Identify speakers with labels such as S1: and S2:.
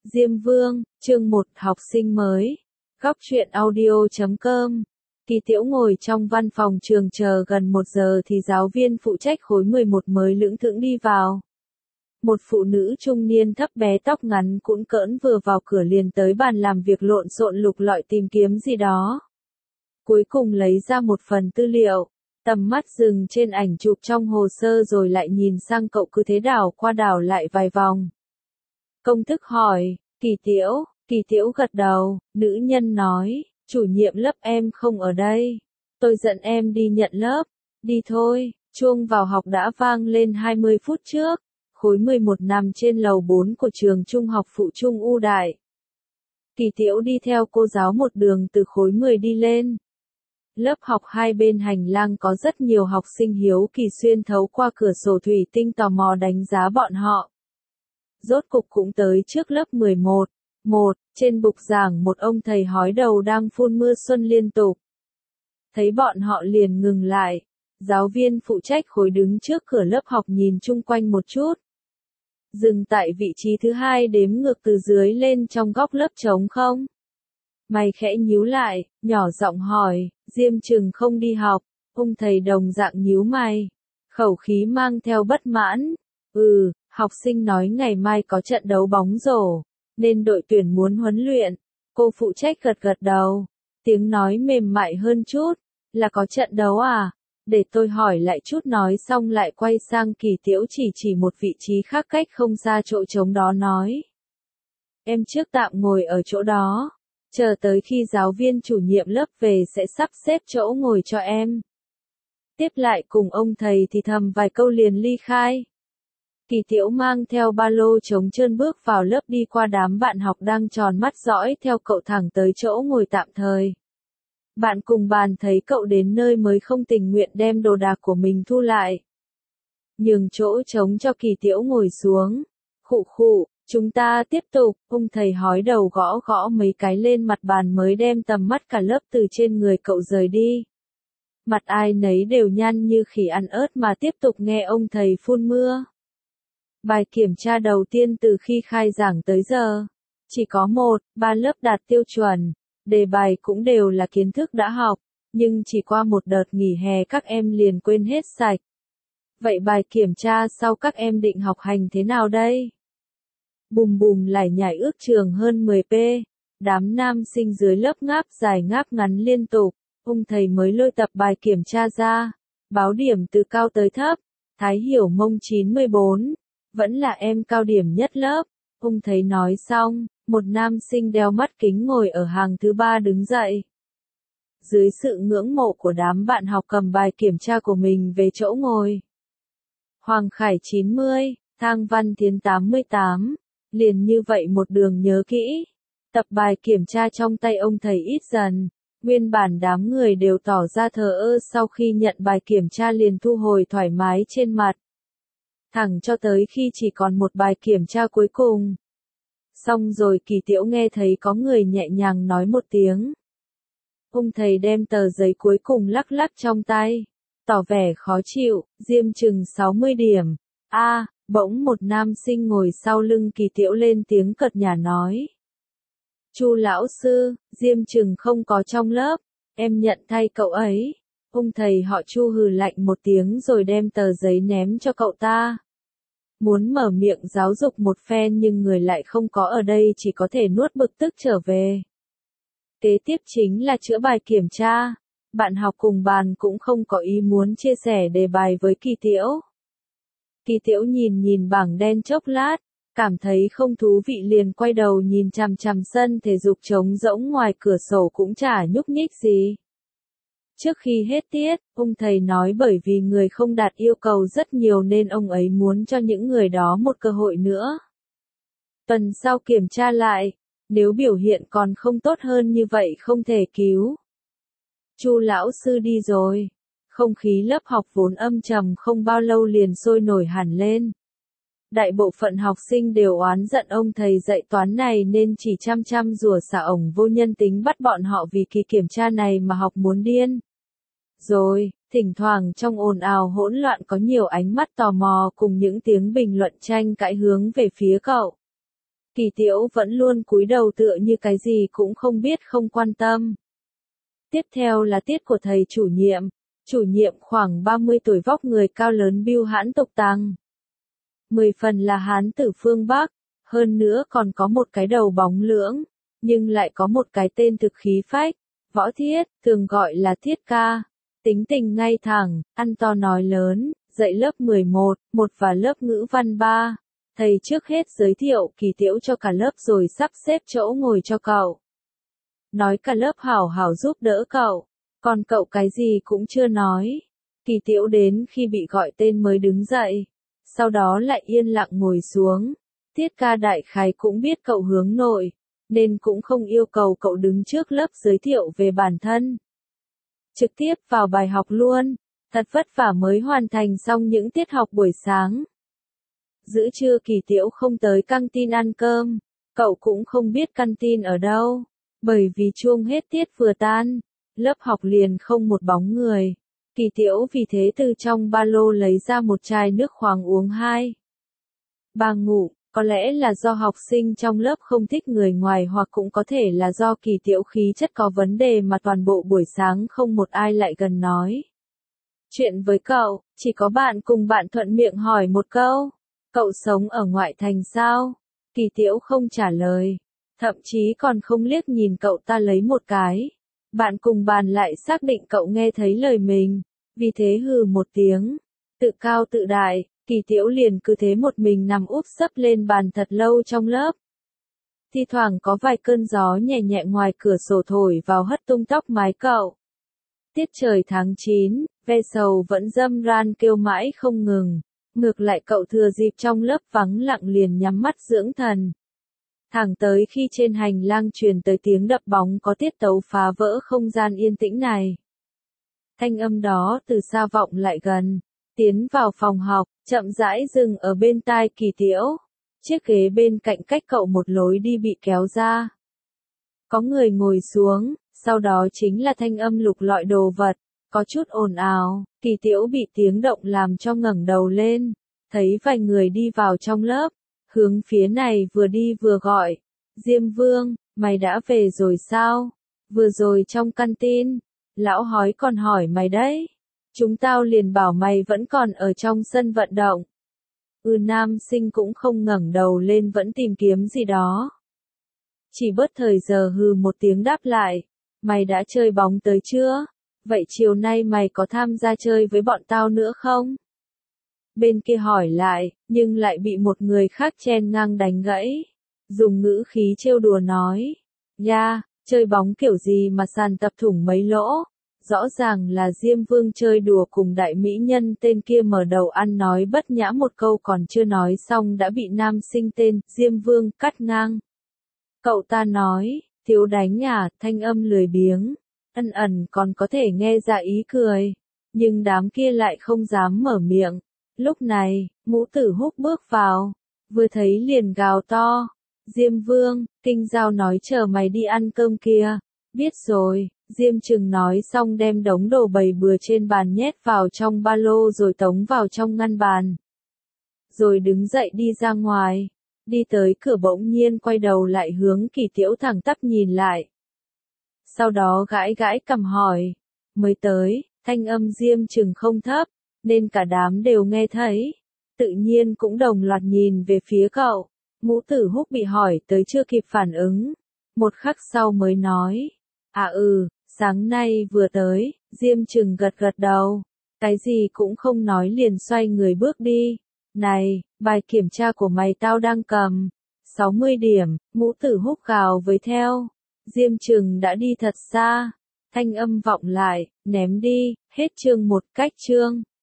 S1: Diêm Vương, chương 1 học sinh mới. Góc truyện audio.com. Kỳ Tiễu ngồi trong văn phòng trường chờ gần 1 giờ thì giáo viên phụ trách khối 11 mới lững thững đi vào. Một phụ nữ trung niên thấp bé tóc ngắn cũn cỡn vừa vào cửa liền tới bàn làm việc lộn xộn lục lọi tìm kiếm gì đó. Cuối cùng lấy ra một phần tư liệu, tầm mắt dừng trên ảnh chụp trong hồ sơ rồi lại nhìn sang cậu cứ thế đảo qua đảo lại vài vòng. Công thức hỏi, Kỳ Tiễu gật đầu, nữ nhân nói, chủ nhiệm lớp em không ở đây. Tôi dẫn em đi nhận lớp, đi thôi, chuông vào học đã vang lên 20 phút trước, khối 11 nằm trên lầu 4 của trường trung học phụ trung U Đại. Kỳ Tiễu đi theo cô giáo một đường từ khối 10 đi lên. Lớp học hai bên hành lang có rất nhiều học sinh hiếu kỳ xuyên thấu qua cửa sổ thủy tinh tò mò đánh giá bọn họ. Rốt cục cũng tới trước lớp 11. Trên bục giảng một ông thầy hói đầu đang phun mưa xuân liên tục. Thấy bọn họ liền ngừng lại. Giáo viên phụ trách khối đứng trước cửa lớp học nhìn chung quanh một chút. Dừng tại vị trí thứ 2 đếm ngược từ dưới lên trong góc lớp trống không? Mày khẽ nhíu lại, nhỏ giọng hỏi, Diêm Trừng không đi học. Ông thầy đồng dạng nhíu mày. Khẩu khí mang theo bất mãn. Học sinh nói ngày mai có trận đấu bóng rổ, nên đội tuyển muốn huấn luyện. Cô phụ trách gật gật đầu, tiếng nói mềm mại hơn chút, là có trận đấu à? Để tôi hỏi lại chút nói xong lại quay sang Kỳ Tiễu chỉ một vị trí khác cách không xa chỗ trống đó nói. Em trước tạm ngồi ở chỗ đó, chờ tới khi giáo viên chủ nhiệm lớp về sẽ sắp xếp chỗ ngồi cho em. Tiếp lại cùng ông thầy thì thầm vài câu liền ly khai. Kỳ Tiễu mang theo ba lô trống trơn bước vào lớp đi qua đám bạn học đang tròn mắt dõi theo cậu thẳng tới chỗ ngồi tạm thời. Bạn cùng bàn thấy cậu đến nơi mới không tình nguyện đem đồ đạc của mình thu lại. Nhường chỗ trống cho Kỳ Tiễu ngồi xuống. Khụ, chúng ta tiếp tục, ông thầy hói đầu gõ mấy cái lên mặt bàn mới đem tầm mắt cả lớp từ trên người cậu rời đi. Mặt ai nấy đều nhăn như khỉ ăn ớt mà tiếp tục nghe ông thầy phun mưa. Bài kiểm tra đầu tiên từ khi khai giảng tới giờ. Chỉ có 1-3 lớp đạt tiêu chuẩn. Đề bài cũng đều là kiến thức đã học. Nhưng chỉ qua một đợt nghỉ hè các em liền quên hết sạch. Vậy bài kiểm tra sau các em định học hành thế nào đây? Bùm lải nhải ước trường hơn 10p. Đám nam sinh dưới lớp ngáp dài ngáp ngắn liên tục. Ông thầy mới lôi tập bài kiểm tra ra. Báo điểm từ cao tới thấp. Thái Hiểu Mông 94. Vẫn là em cao điểm nhất lớp. Ông thầy nói xong, một nam sinh đeo mắt kính ngồi ở hàng thứ 3 đứng dậy. Dưới sự ngưỡng mộ của đám bạn học cầm bài kiểm tra của mình về chỗ ngồi. Hoàng Khải 90, Thang Văn Thiến 88. Liền như vậy một đường nhớ kỹ. Tập bài kiểm tra trong tay ông thầy ít dần. Nguyên bản đám người đều tỏ ra thờ ơ sau khi nhận bài kiểm tra liền thu hồi thoải mái trên mặt. Thẳng cho tới khi chỉ còn một bài kiểm tra cuối cùng. Xong rồi Kỳ Tiễu nghe thấy có người nhẹ nhàng nói một tiếng. Ông thầy đem tờ giấy cuối cùng lắc lắc trong tay. Tỏ vẻ khó chịu, Diêm Trừng 60 điểm. Bỗng một nam sinh ngồi sau lưng Kỳ Tiễu lên tiếng cợt nhả nói. Chu lão sư, Diêm Trừng không có trong lớp, em nhận thay cậu ấy. Ông thầy họ Chu hừ lạnh một tiếng rồi đem tờ giấy ném cho cậu ta. Muốn mở miệng giáo dục một phen nhưng người lại không có ở đây chỉ có thể nuốt bực tức trở về. Kế tiếp chính là chữa bài kiểm tra. Bạn học cùng bàn cũng không có ý muốn chia sẻ đề bài với Kỳ Tiễu. Kỳ Tiễu nhìn bảng đen chốc lát, cảm thấy không thú vị liền quay đầu nhìn chằm chằm sân thể dục trống rỗng ngoài cửa sổ cũng chả nhúc nhích gì. Trước khi hết tiết, ông thầy nói bởi vì người không đạt yêu cầu rất nhiều nên ông ấy muốn cho những người đó một cơ hội nữa. Tuần sau kiểm tra lại, nếu biểu hiện còn không tốt hơn như vậy không thể cứu. Chu lão sư đi rồi. Không khí lớp học vốn âm trầm không bao lâu liền sôi nổi hẳn lên. Đại bộ phận học sinh đều oán giận ông thầy dạy toán này nên chỉ chăm rủa xả ổng vô nhân tính bắt bọn họ vì kỳ kiểm tra này mà học muốn điên. Rồi, thỉnh thoảng trong ồn ào hỗn loạn có nhiều ánh mắt tò mò cùng những tiếng bình luận tranh cãi hướng về phía cậu. Kỳ Tiễu vẫn luôn cúi đầu tựa như cái gì cũng không biết không quan tâm. Tiếp theo là tiết của thầy chủ nhiệm. Chủ nhiệm khoảng 30 tuổi vóc người cao lớn bưu hãn tục tằng. 10 phần là hán tử phương Bắc, hơn nữa còn có một cái đầu bóng lưỡng, nhưng lại có một cái tên thực khí phách, Võ Thiết, thường gọi là Thiết ca. Tính tình ngay thẳng, ăn to nói lớn, dạy lớp 11, và lớp ngữ văn 3. Thầy trước hết giới thiệu Kỳ Tiễu cho cả lớp rồi sắp xếp chỗ ngồi cho cậu. Nói cả lớp hảo hảo giúp đỡ cậu, còn cậu cái gì cũng chưa nói. Kỳ Tiễu đến khi bị gọi tên mới đứng dậy, sau đó lại yên lặng ngồi xuống. Thiết ca đại khái cũng biết cậu hướng nội, nên cũng không yêu cầu cậu đứng trước lớp giới thiệu về bản thân. Trực tiếp vào bài học luôn, thật vất vả mới hoàn thành xong những tiết học buổi sáng. Giữa trưa Kỳ Tiễu không tới căng tin ăn cơm, cậu cũng không biết căng tin ở đâu, bởi vì chuông hết tiết vừa tan, lớp học liền không một bóng người. Kỳ Tiễu vì thế từ trong ba lô lấy ra một chai nước khoáng uống 2-3 ngụm, có lẽ là do học sinh trong lớp không thích người ngoài hoặc cũng có thể là do Kỳ Tiễu khí chất có vấn đề mà toàn bộ buổi sáng không một ai lại gần nói chuyện với cậu, chỉ có bạn cùng bạn thuận miệng hỏi một câu, cậu sống ở ngoại thành sao? Kỳ Tiễu không trả lời, thậm chí còn không liếc nhìn cậu ta lấy một cái. Bạn cùng bàn lại xác định cậu nghe thấy lời mình, vì thế hừ một tiếng, tự cao tự đại, Kỳ Tiễu liền cứ thế một mình nằm úp sấp lên bàn thật lâu trong lớp. Thi thoảng có vài cơn gió nhẹ nhẹ ngoài cửa sổ thổi vào hất tung tóc mái cậu. Tiết trời tháng 9, ve sầu vẫn râm ran kêu mãi không ngừng, ngược lại cậu thừa dịp trong lớp vắng lặng liền nhắm mắt dưỡng thần. Thẳng tới khi trên hành lang truyền tới tiếng đập bóng có tiết tấu phá vỡ không gian yên tĩnh này. Thanh âm đó từ xa vọng lại gần, tiến vào phòng học, chậm rãi dừng ở bên tai Kỳ Tiễu. Chiếc ghế bên cạnh cách cậu một lối đi bị kéo ra. Có người ngồi xuống, sau đó chính là thanh âm lục lọi đồ vật, có chút ồn ào. Kỳ Tiễu bị tiếng động làm cho ngẩng đầu lên, thấy vài người đi vào trong lớp, hướng phía này vừa đi vừa gọi, Diêm Vương, mày đã về rồi sao? Vừa rồi trong căn tin, lão hói còn hỏi mày đấy. Chúng tao liền bảo mày vẫn còn ở trong sân vận động. Nam sinh cũng không ngẩng đầu lên vẫn tìm kiếm gì đó. Chỉ bớt thời giờ hừ một tiếng đáp lại, mày đã chơi bóng tới chưa? Vậy chiều nay mày có tham gia chơi với bọn tao nữa không? Bên kia hỏi lại, nhưng lại bị một người khác chen ngang đánh gãy. Dùng ngữ khí trêu đùa nói, ya, chơi bóng kiểu gì mà sàn tập thủng mấy lỗ? Rõ ràng là Diêm Vương chơi đùa cùng đại mỹ nhân tên kia mở đầu ăn nói bất nhã một câu còn chưa nói xong đã bị nam sinh tên Diêm Vương cắt ngang. Cậu ta nói, thiếu đánh à, thanh âm lười biếng, ân ẩn còn có thể nghe ra ý cười, nhưng đám kia lại không dám mở miệng. Lúc này, Ngũ Tử Húc bước vào, vừa thấy liền gào to, Diêm Vương, Kinh Giao nói chờ mày đi ăn cơm kia. Biết rồi, Diêm Trừng nói xong đem đống đồ bày bừa trên bàn nhét vào trong ba lô rồi tống vào trong ngăn bàn. Rồi đứng dậy đi ra ngoài, đi tới cửa bỗng nhiên quay đầu lại hướng Kỳ Tiễu thẳng tắp nhìn lại. Sau đó gãi gãi cằm hỏi, mới tới, thanh âm Diêm Trừng không thấp, nên cả đám đều nghe thấy, tự nhiên cũng đồng loạt nhìn về phía cậu. Ngũ Tử Húc bị hỏi tới chưa kịp phản ứng, một khắc sau mới nói, sáng nay vừa tới. Diêm Trừng gật gật đầu, cái gì cũng không nói liền xoay người bước đi. Này, bài kiểm tra của mày tao đang cầm, 60 điểm, Ngũ Tử Húc gào với theo. Diêm Trừng đã đi thật xa, thanh âm vọng lại, ném đi, hết chương 1 cách chương.